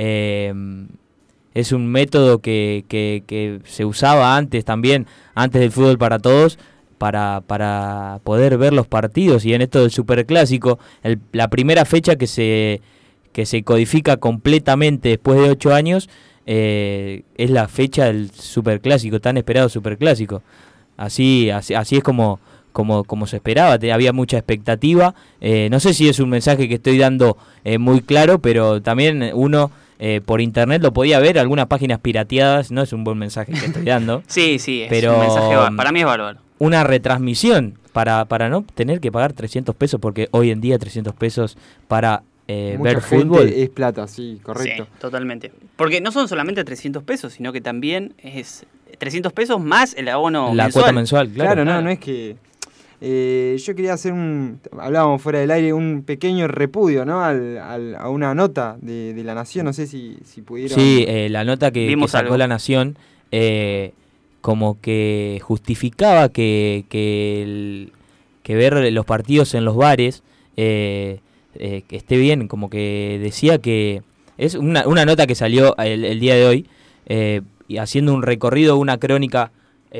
Es un método que se usaba antes también, antes del fútbol para todos, para poder ver los partidos. Y en esto del Superclásico, la primera fecha que se codifica completamente después de 8 años, es la fecha del Superclásico, tan esperado Superclásico. Así es como como se esperaba, había mucha expectativa. No sé si es un mensaje que estoy dando muy claro, pero también uno por internet lo podía ver, algunas páginas pirateadas, no es un buen mensaje que estoy dando. Sí, es pero un mensaje, para mí es bárbaro. Una retransmisión para no tener que pagar 300 pesos, porque hoy en día 300 pesos para ver fútbol es plata, sí, correcto. Sí, totalmente. Porque no son solamente 300 pesos, sino que también es 300 pesos más el abono la mensual. Cuota mensual, claro. No es que... yo quería hacer hablábamos fuera del aire, un pequeño repudio, ¿no? A una nota de La Nación, no sé si pudieron... Sí, la nota que sacó algo. La Nación, como que justificaba que ver los partidos en los bares, que esté bien, como que decía que... Es una nota que salió el día de hoy, y haciendo un recorrido, una crónica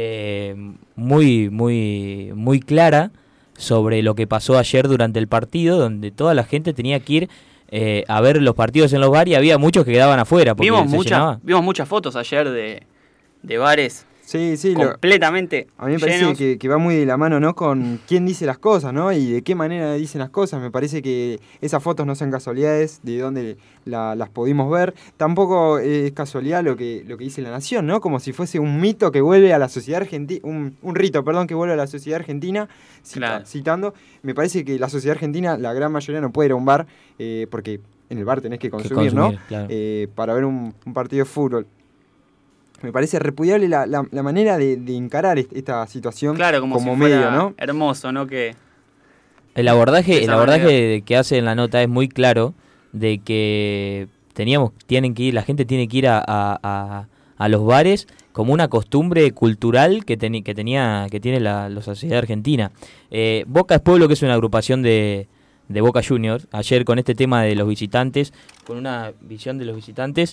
muy clara sobre lo que pasó ayer durante el partido, donde toda la gente tenía que ir a ver los partidos en los bares, y había muchos que quedaban afuera porque vimos muchas fotos ayer de bares Sí, completamente a mí me parece llenos. que va muy de la mano, ¿no? Con quién dice las cosas, ¿no? Y de qué manera dicen las cosas. Me parece que esas fotos no son casualidades de dónde las pudimos ver. Tampoco es casualidad lo que dice La Nación, ¿no? Como si fuese un mito que vuelve a la sociedad argentina, un rito, perdón, que vuelve a la sociedad argentina, Claro. citando. Me parece que la sociedad argentina, la gran mayoría no puede ir a un bar, porque en el bar tenés que consumir, ¿no? Claro. Para ver un partido de fútbol. Me parece repudiable la manera de encarar esta situación, Claro, como si medio, fuera ¿no? hermoso, ¿no? Que El abordaje que hace en la nota es muy claro, de que la gente tiene que ir a los bares como una costumbre cultural que tiene la sociedad argentina. Boca es Pueblo, que es una agrupación de Boca Juniors, ayer con este tema de los visitantes, con una visión de los visitantes,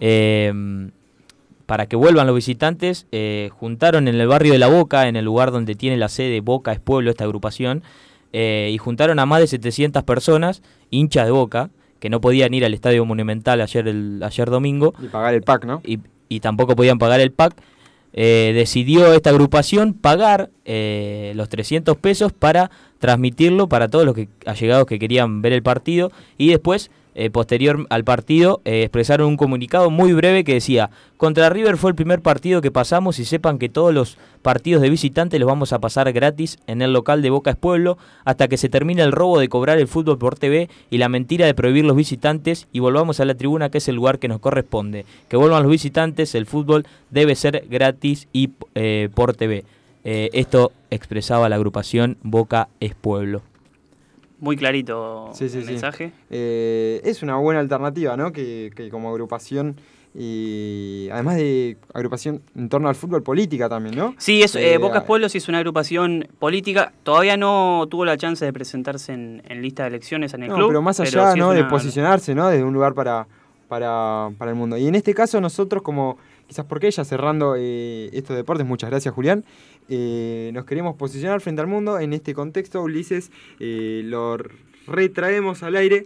para que vuelvan los visitantes, juntaron en el barrio de La Boca, en el lugar donde tiene la sede Boca es Pueblo, esta agrupación, y juntaron a más de 700 personas, hinchas de Boca, que no podían ir al Estadio Monumental ayer domingo. Y pagar el pack, ¿no? Y tampoco podían pagar el pack. Decidió esta agrupación pagar los 300 pesos para transmitirlo para todos los allegados que querían ver el partido, y después, posterior al partido, expresaron un comunicado muy breve que decía: contra River fue el primer partido que pasamos, y sepan que todos los partidos de visitantes los vamos a pasar gratis en el local de Boca es Pueblo hasta que se termine el robo de cobrar el fútbol por TV y la mentira de prohibir los visitantes, y volvamos a la tribuna, que es el lugar que nos corresponde. Que vuelvan los visitantes, el fútbol debe ser gratis y por TV. Esto expresaba la agrupación Boca es Pueblo. muy clarito el mensaje. Es una buena alternativa, ¿no? Que como agrupación, y además de agrupación en torno al fútbol, política también, ¿no? Sí, Boca es Pueblo sí es una agrupación política. Todavía no tuvo la chance de presentarse en lista de elecciones en el club. Pero más allá, sí, ¿no? De posicionarse, ¿no? Desde un lugar para el mundo. Y en este caso nosotros, como quizás porque ya cerrando estos deportes, muchas gracias, Julián, nos queremos posicionar frente al mundo en este contexto. Ulises, lo retraemos al aire,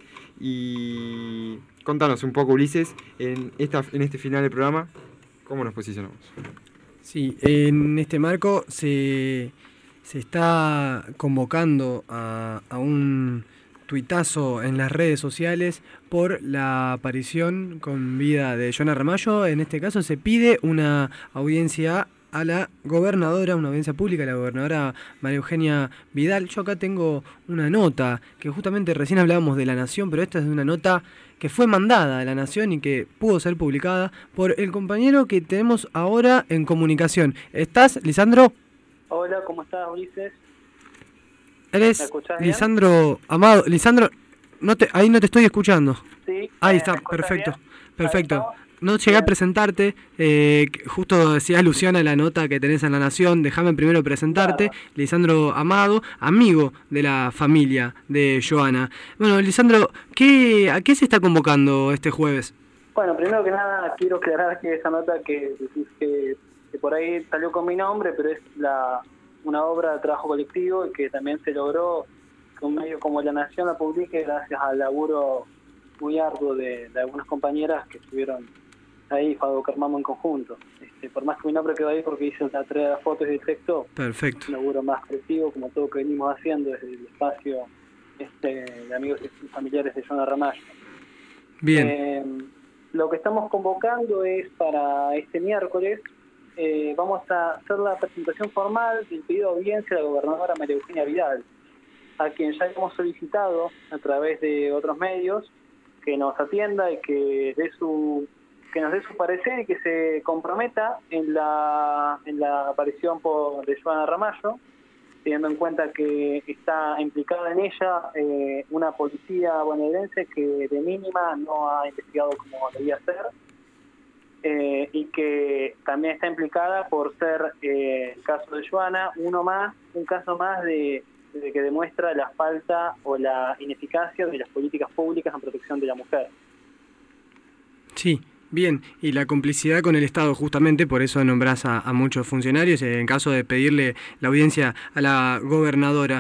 y contanos un poco, Ulises, en este final del programa, ¿cómo nos posicionamos? Sí, en este marco se está convocando a un tuitazo en las redes sociales por la aparición con vida de Joana Ramallo. En este caso se pide una audiencia a la gobernadora, una audiencia pública a la gobernadora María Eugenia Vidal. Yo acá tengo una nota que justamente recién hablábamos de La Nación, pero esta es una nota que fue mandada a La Nación y que pudo ser publicada por el compañero que tenemos ahora en comunicación. ¿Estás, Lisandro? Hola, ¿cómo estás, Ulises? ¿Eres Lisandro Amado? Lisandro, ahí no te estoy escuchando. Sí. Ahí está, perfecto. No llegué a presentarte, justo decía alusión a la nota que tenés en La Nación. Déjame primero presentarte. Claro. Lisandro Amado, amigo de la familia de Joana. Bueno, Lisandro, ¿a qué se está convocando este jueves? Bueno, primero que nada quiero aclarar que esa nota que por ahí salió con mi nombre, pero es una obra de trabajo colectivo, y que también se logró que un medio como La Nación la publique gracias al laburo muy arduo de algunas compañeras que estuvieron ahí fue algo que armamos en conjunto. Por más que mi nombre quedó ahí porque hice la tarea de las fotos y el texto, perfecto. Un laburo más colectivo, como todo que venimos haciendo desde el espacio de amigos y familiares de Joana Ramallo. Bien. Lo que estamos convocando es para este miércoles, vamos a hacer la presentación formal del pedido de audiencia de la gobernadora María Eugenia Vidal, a quien ya hemos solicitado a través de otros medios que nos atienda y que nos dé su parecer y que se comprometa en la aparición de Joana Ramallo, teniendo en cuenta que está implicada en ella una policía bonaerense que de mínima no ha investigado como debía ser, y que también está implicada por ser el caso de Joana, un caso más de que demuestra la falta o la ineficacia de las políticas públicas en protección de la mujer. Sí. Bien, y la complicidad con el Estado, justamente por eso nombrás a muchos funcionarios en caso de pedirle la audiencia a la gobernadora.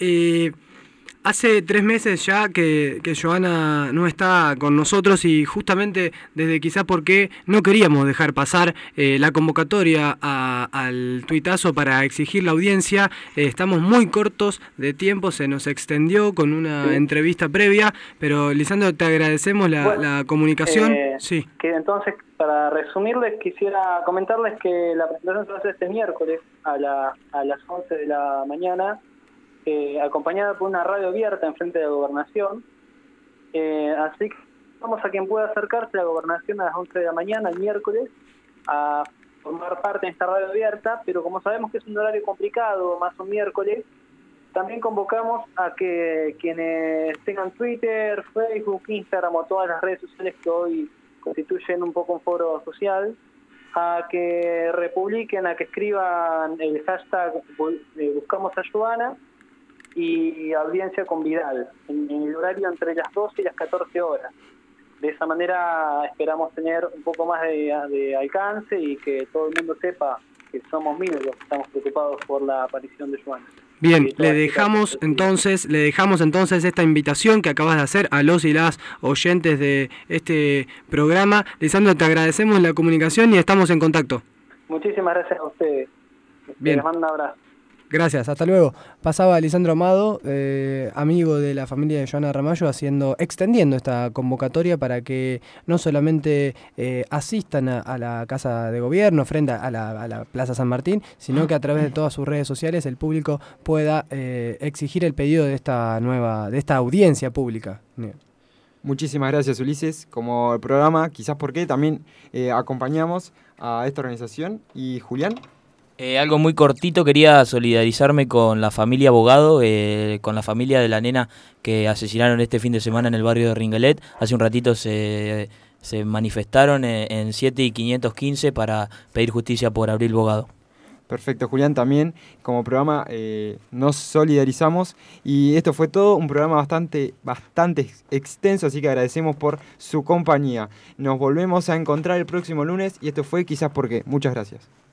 Hace 3 meses ya que Joana no está con nosotros y justamente desde quizás porque no queríamos dejar pasar la convocatoria al tuitazo para exigir la audiencia. Estamos muy cortos de tiempo, se nos extendió con una entrevista previa, pero Lisandro, te agradecemos la comunicación. Sí. Que entonces, para resumirles, quisiera comentarles que la presentación se va a hacer este miércoles a las 11 de la mañana, acompañada por una radio abierta enfrente de la gobernación, así que vamos a quien pueda acercarse a la gobernación a las 11 de la mañana el miércoles a formar parte de esta radio abierta, pero como sabemos que es un horario complicado, más un miércoles, también convocamos a que quienes tengan Twitter, Facebook, Instagram o todas las redes sociales que hoy constituyen un poco un foro social, a que republiquen, a que escriban el hashtag Buscamos a Joana y audiencia con Vidal, en el horario entre las 12 y las 14 horas. De esa manera esperamos tener un poco más de alcance y que todo el mundo sepa que somos miles los que estamos preocupados por la aparición de Joana. Bien, le dejamos entonces esta invitación que acabas de hacer a los y las oyentes de este programa. Lisandro, te agradecemos la comunicación y estamos en contacto. Muchísimas gracias a ustedes. Bien. Les mando un abrazo. Gracias, hasta luego. Pasaba Lisandro Amado, amigo de la familia de Joana Ramallo, extendiendo esta convocatoria para que no solamente asistan a la Casa de Gobierno frente a la Plaza San Martín, sino que a través de todas sus redes sociales el público pueda exigir el pedido de esta audiencia pública. Muchísimas gracias, Ulises. Como el programa, quizás porque también acompañamos a esta organización. Y Julián. Algo muy cortito, quería solidarizarme con la familia Abogado, con la familia de la nena que asesinaron este fin de semana en el barrio de Ringelet. Hace un ratito se manifestaron en 7 y 515 para pedir justicia por Abril Bogado. Perfecto, Julián, también como programa nos solidarizamos y esto fue todo, un programa bastante extenso, así que agradecemos por su compañía. Nos volvemos a encontrar el próximo lunes y esto fue Quizás Porque. Muchas gracias.